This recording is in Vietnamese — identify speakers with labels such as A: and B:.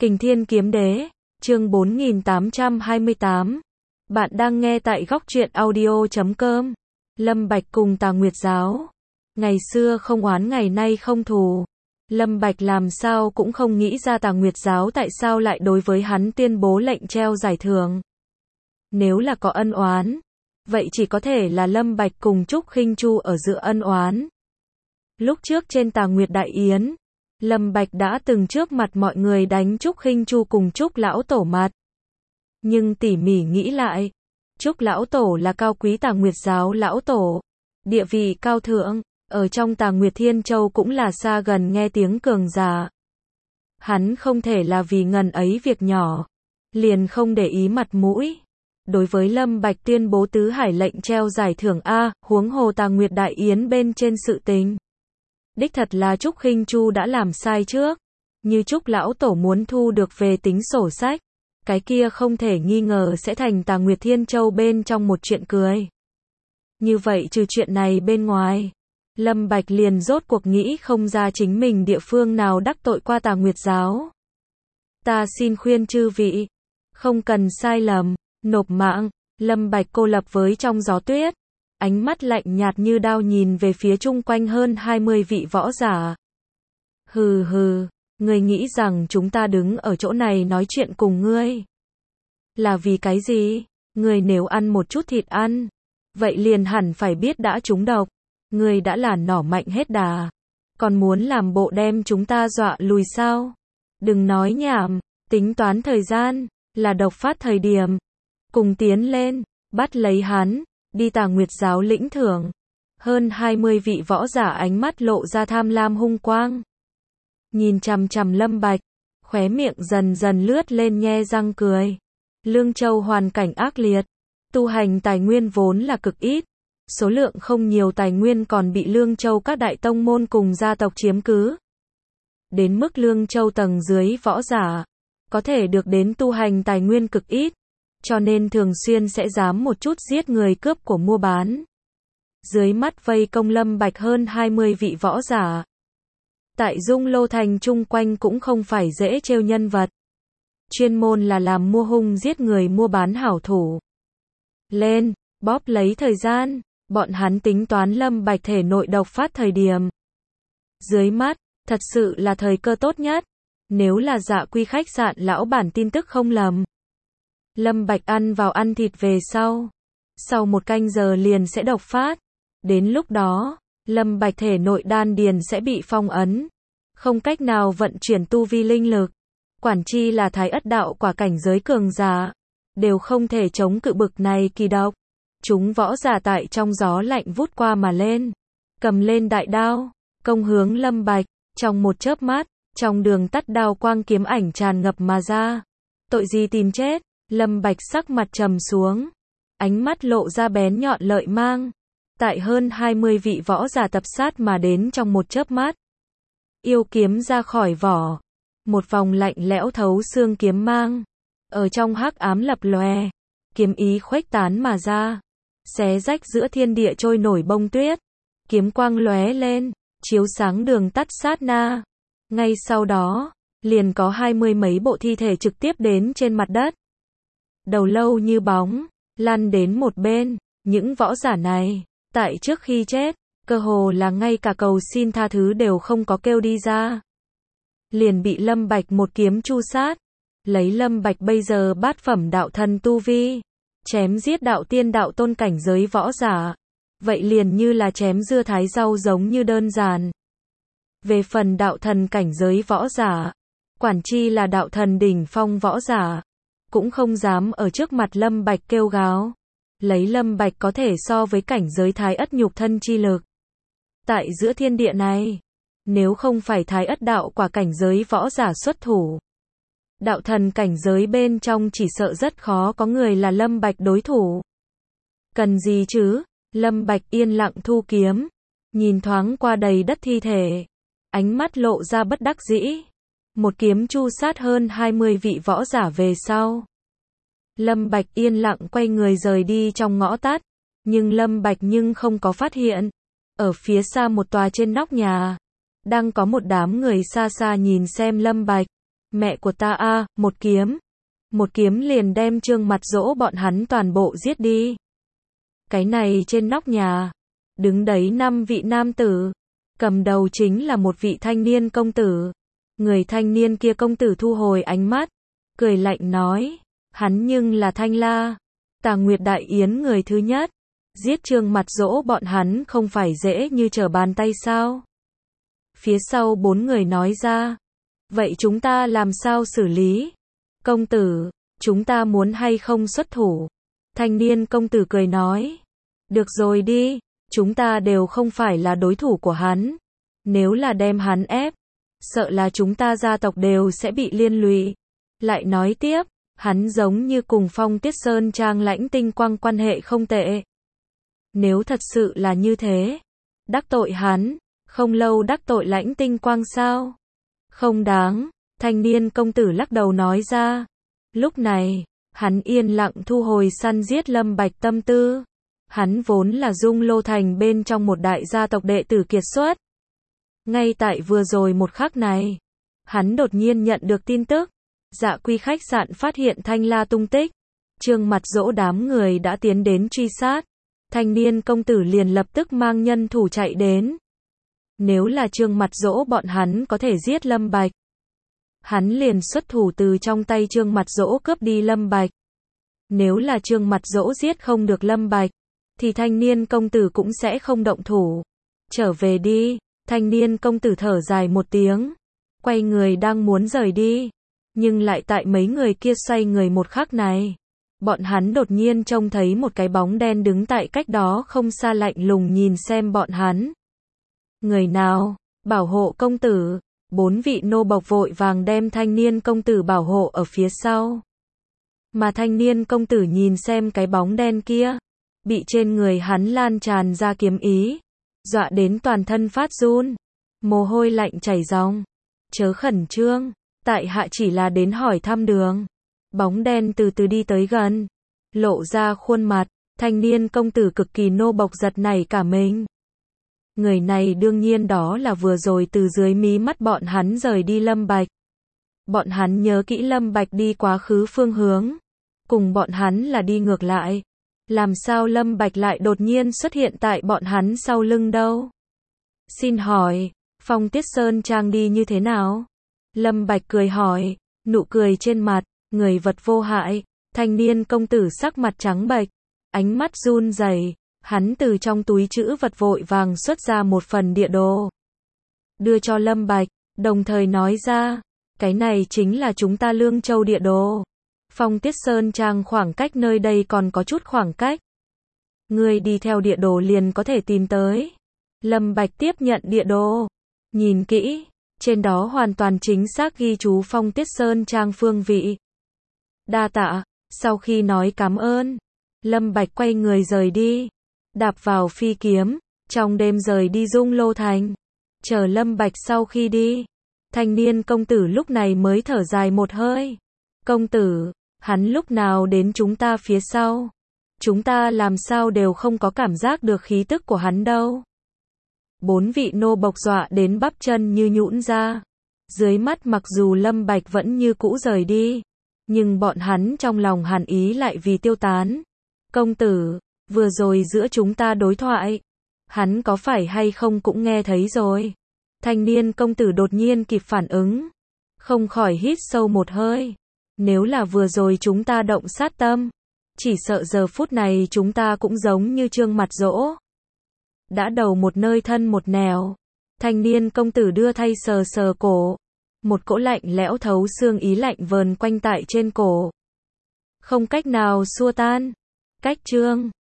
A: Kình Thiên Kiếm Đế, chương 4828. Bạn đang nghe tại góc truyện audio.com. Lâm Bạch cùng Tà Nguyệt Giáo. Ngày xưa không oán ngày nay không thù. Lâm Bạch làm sao cũng không nghĩ ra Tà Nguyệt Giáo tại sao lại đối với hắn tuyên bố lệnh treo giải thưởng. Nếu là có ân oán, vậy chỉ có thể là Lâm Bạch cùng Trúc Khinh Chu ở giữa ân oán. Lúc trước trên Tà Nguyệt Đại Yến, Lâm Bạch đã từng trước mặt mọi người đánh Trúc Khinh Chu cùng Trúc Lão Tổ mặt. Nhưng tỉ mỉ nghĩ lại, Trúc Lão Tổ là cao quý Tà Nguyệt Giáo Lão Tổ, địa vị cao thượng, ở trong Tà Nguyệt Thiên Châu cũng là xa gần nghe tiếng cường giả. Hắn không thể là vì ngần ấy việc nhỏ, liền không để ý mặt mũi. Đối với Lâm Bạch tuyên bố tứ hải lệnh treo giải thưởng A, huống hồ Tà Nguyệt Đại Yến bên trên sự tình. Đích thật là Trúc Khinh Chu đã làm sai trước. Như Trúc Lão Tổ muốn thu được về tính sổ sách, cái kia không thể nghi ngờ sẽ thành Tà Nguyệt Thiên Châu bên trong một chuyện cười. Như vậy trừ chuyện này bên ngoài, Lâm Bạch liền rốt cuộc nghĩ không ra chính mình địa phương nào đắc tội qua Tà Nguyệt Giáo. Ta xin khuyên chư vị, không cần sai lầm, nộp mạng. Lâm Bạch cô lập với trong gió tuyết, ánh mắt lạnh nhạt như đao nhìn về phía chung quanh hơn 20 vị võ giả. Hừ hừ, ngươi nghĩ rằng chúng ta đứng ở chỗ này nói chuyện cùng ngươi là vì cái gì? Ngươi nếu ăn một chút thịt ăn, vậy liền hẳn phải biết đã trúng độc. Ngươi đã là nỏ mạnh hết đà, còn muốn làm bộ đem chúng ta dọa lùi sao? Đừng nói nhảm, tính toán thời gian, là độc phát thời điểm. Cùng tiến lên, bắt lấy hắn, đi Tà Nguyệt Giáo lĩnh thưởng. Hơn 20 vị võ giả ánh mắt lộ ra tham lam hung quang. Nhìn chằm chằm Lâm Bạch, khóe miệng dần dần lướt lên nhe răng cười. Lương Châu hoàn cảnh ác liệt, tu hành tài nguyên vốn là cực ít, số lượng không nhiều tài nguyên còn bị Lương Châu các đại tông môn cùng gia tộc chiếm cứ. Đến mức Lương Châu tầng dưới võ giả, có thể được đến tu hành tài nguyên cực ít, cho nên thường xuyên sẽ dám một chút giết người cướp của mua bán. Dưới mắt vây công Lâm Bạch hơn 20 vị võ giả. Tại Dung Lô Thành chung quanh cũng không phải dễ trêu nhân vật. Chuyên môn là làm mua hung giết người mua bán hảo thủ. Lên, bóp lấy thời gian, bọn hắn tính toán Lâm Bạch thể nội độc phát thời điểm. Dưới mắt, thật sự là thời cơ tốt nhất. Nếu là Dạ Quy khách sạn lão bản tin tức không lầm, Lâm Bạch ăn vào ăn thịt về sau 1 canh giờ liền sẽ độc phát. Đến lúc đó, Lâm Bạch thể nội đan điền sẽ bị phong ấn, không cách nào vận chuyển tu vi linh lực. Quản chi là Thái Ất đạo quả cảnh giới cường giả, đều không thể chống cự bực này kỳ độc. Chúng võ giả tại trong gió lạnh vút qua mà lên, cầm lên đại đao, công hướng Lâm Bạch. Trong một chớp mắt, trong đường tắt đao quang kiếm ảnh tràn ngập mà ra. Tội gì tìm chết? Lâm Bạch sắc mặt trầm xuống, ánh mắt lộ ra bén nhọn lợi mang. Tại hơn 20 vị võ giả tập sát mà đến trong một chớp mắt, yêu kiếm ra khỏi vỏ, một vòng lạnh lẽo thấu xương kiếm mang ở trong hắc ám lập lòe, kiếm ý khuếch tán mà ra, xé rách giữa thiên địa trôi nổi bông tuyết. Kiếm quang lóe lên, chiếu sáng đường tắt sát na. Ngay sau đó, liền có 20 mấy bộ thi thể trực tiếp đến trên mặt đất. Đầu lâu như bóng, lăn đến một bên. Những võ giả này, tại trước khi chết, cơ hồ là ngay cả cầu xin tha thứ đều không có kêu đi ra. Liền bị Lâm Bạch một kiếm chu sát. Lấy Lâm Bạch bây giờ bát phẩm đạo thần tu vi, chém giết đạo tiên đạo tôn cảnh giới võ giả, vậy liền như là chém dưa thái rau giống như đơn giản. Về phần đạo thần cảnh giới võ giả, quản chi là đạo thần đỉnh phong võ giả, cũng không dám ở trước mặt Lâm Bạch kêu gào. Lấy Lâm Bạch có thể so với cảnh giới Thái Ất nhục thân chi lực. Tại giữa thiên địa này, nếu không phải Thái Ất đạo quả cảnh giới võ giả xuất thủ, đạo thần cảnh giới bên trong chỉ sợ rất khó có người là Lâm Bạch đối thủ. Cần gì chứ? Lâm Bạch yên lặng thu kiếm, nhìn thoáng qua đầy đất thi thể, ánh mắt lộ ra bất đắc dĩ. Một kiếm chu sát hơn 20 vị võ giả về sau, Lâm Bạch yên lặng quay người rời đi trong ngõ tắt. Nhưng Lâm Bạch không có phát hiện, ở phía xa một tòa trên nóc nhà, đang có một đám người xa xa nhìn xem Lâm Bạch. Mẹ của ta a, một kiếm liền đem Trương Mặt Dỗ bọn hắn toàn bộ giết đi. Cái này trên nóc nhà, đứng đấy 5 vị nam tử, cầm đầu chính là một vị thanh niên công tử. Người thanh niên kia công tử thu hồi ánh mắt, cười lạnh nói, hắn nhưng là Thanh La, Tà Nguyệt Đại Yến người thứ nhất. Giết Trương Mặt Dỗ bọn hắn không phải dễ như trở bàn tay sao? Phía sau 4 người nói ra, vậy chúng ta làm sao xử lý? Công tử, chúng ta muốn hay không xuất thủ? Thanh niên công tử cười nói, được rồi đi, chúng ta đều không phải là đối thủ của hắn. Nếu là đem hắn ép, sợ là chúng ta gia tộc đều sẽ bị liên lụy. Lại nói tiếp, hắn giống như cùng Phong Tiết Sơn Trang Lãnh Tinh Quang quan hệ không tệ. Nếu thật sự là như thế, đắc tội hắn, không lâu đắc tội Lãnh Tinh Quang sao? Không đáng, thanh niên công tử lắc đầu nói ra. Lúc này, hắn yên lặng thu hồi săn giết Lâm Bạch tâm tư. Hắn vốn là Dung Lô Thành bên trong một đại gia tộc đệ tử kiệt xuất. Ngay tại vừa rồi một khắc này, hắn đột nhiên nhận được tin tức. Dạ Quy khách sạn phát hiện Thanh La tung tích. Trương Mặt Dỗ đám người đã tiến đến truy sát. Thanh niên công tử liền lập tức mang nhân thủ chạy đến. Nếu là Trương Mặt Dỗ bọn hắn có thể giết Lâm Bạch, hắn liền xuất thủ từ trong tay Trương Mặt Dỗ cướp đi Lâm Bạch. Nếu là Trương Mặt Dỗ giết không được Lâm Bạch, thì thanh niên công tử cũng sẽ không động thủ. Trở về đi, thanh niên công tử thở dài một tiếng, quay người đang muốn rời đi, nhưng lại tại mấy người kia xoay người một khắc này, bọn hắn đột nhiên trông thấy một cái bóng đen đứng tại cách đó không xa lạnh lùng nhìn xem bọn hắn. Người nào? Bảo hộ công tử. 4 vị nô bộc vội vàng đem thanh niên công tử bảo hộ ở phía sau. Mà thanh niên công tử nhìn xem cái bóng đen kia, bị trên người hắn lan tràn ra kiếm ý, dọa đến toàn thân phát run, mồ hôi lạnh chảy ròng. Chớ khẩn trương, tại hạ chỉ là đến hỏi thăm đường. Bóng đen từ từ đi tới gần, lộ ra khuôn mặt, thanh niên công tử cực kỳ nô bộc giật nảy cả mình. Người này đương nhiên đó là vừa rồi từ dưới mí mắt bọn hắn rời đi Lâm Bạch. Bọn hắn nhớ kỹ Lâm Bạch đi quá khứ phương hướng, cùng bọn hắn là đi ngược lại. Làm sao Lâm Bạch lại đột nhiên xuất hiện tại bọn hắn sau lưng đâu? Xin hỏi, Phong Tiết Sơn Trang đi như thế nào? Lâm Bạch cười hỏi, nụ cười trên mặt, người vật vô hại. Thanh niên công tử sắc mặt trắng bệch, ánh mắt run rẩy, hắn từ trong túi trữ vật vội vàng xuất ra một phần địa đồ, đưa cho Lâm Bạch, đồng thời nói ra, cái này chính là chúng ta Lương Châu địa đồ. Phong Tiết Sơn Trang khoảng cách nơi đây còn có chút khoảng cách. Ngươi đi theo địa đồ liền có thể tìm tới. Lâm Bạch tiếp nhận địa đồ, nhìn kỹ, trên đó hoàn toàn chính xác ghi chú Phong Tiết Sơn Trang phương vị. Đa tạ. Sau khi nói cảm ơn, Lâm Bạch quay người rời đi, đạp vào phi kiếm, trong đêm rời đi Dung Lô Thành. Chờ Lâm Bạch sau khi đi, thanh niên công tử lúc này mới thở dài một hơi. Công tử, hắn lúc nào đến chúng ta phía sau? Chúng ta làm sao đều không có cảm giác được khí tức của hắn đâu. 4 vị nô bộc dọa đến bắp chân như nhũn ra. Dưới mắt mặc dù Lâm Bạch vẫn như cũ rời đi, nhưng bọn hắn trong lòng hàn ý lại vì tiêu tán. Công tử, vừa rồi giữa chúng ta đối thoại, hắn có phải hay không cũng nghe thấy rồi. Thanh niên công tử đột nhiên kịp phản ứng, không khỏi hít sâu một hơi. Nếu là vừa rồi chúng ta động sát tâm, chỉ sợ giờ phút này chúng ta cũng giống như Trương Mặt Dỗ, đã đầu một nơi thân một nẻo. Thanh niên công tử đưa tay sờ sờ cổ, một cỗ lạnh lẽo thấu xương ý lạnh vờn quanh tại trên cổ, không cách nào xua tan. Cách chương